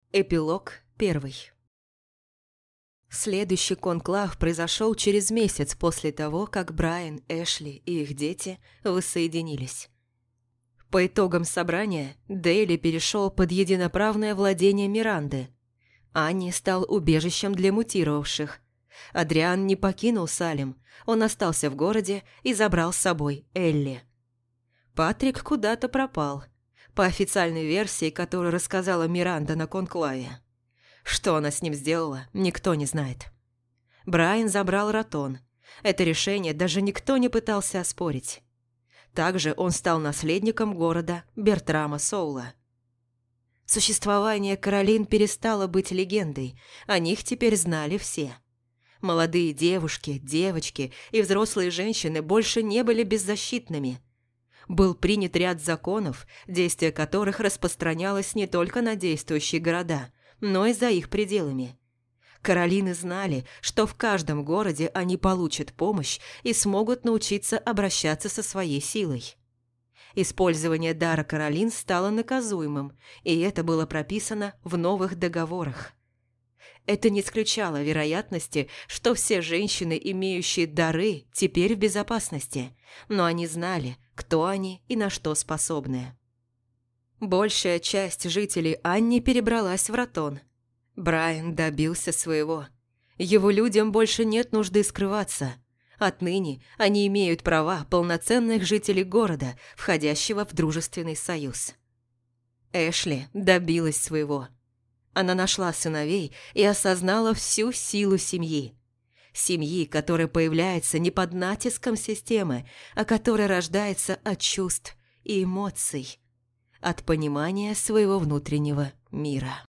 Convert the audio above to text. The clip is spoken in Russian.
Эпилог 1. Следующий конклав произошел через месяц после того, как Брайан, Эшли и их дети воссоединились. По итогам собрания Дейли перешел под единоправное владение Миранды. Анни стал убежищем для мутировавших. Адриан не покинул Салем, он остался в городе и забрал с собой Элли. Патрик куда-то пропал, по официальной версии, которую рассказала Миранда на конклаве. Что она с ним сделала, никто не знает. Брайан забрал Ратон. Это решение даже никто не пытался оспорить. Также он стал наследником города Бертрама Соула. Существование Каролин перестало быть легендой, о них теперь знали все. Молодые девушки, девочки и взрослые женщины больше не были беззащитными. Был принят ряд законов, действие которых распространялось не только на действующие города, но и за их пределами. Каролины знали, что в каждом городе они получат помощь и смогут научиться обращаться со своей силой. Использование дара Каролин стало наказуемым, и это было прописано в новых договорах. Это не исключало вероятности, что все женщины, имеющие дары, теперь в безопасности, но они знали, кто они и на что способны. Большая часть жителей Анни перебралась в Ратон. Брайан добился своего. Его людям больше нет нужды скрываться. Отныне они имеют права полноценных жителей города, входящего в дружественный союз. Эшли добилась своего. Она нашла сыновей и осознала всю силу семьи. Семьи, которая появляется не под натиском системы, а которая рождается от чувств и эмоций, от понимания своего внутреннего мира.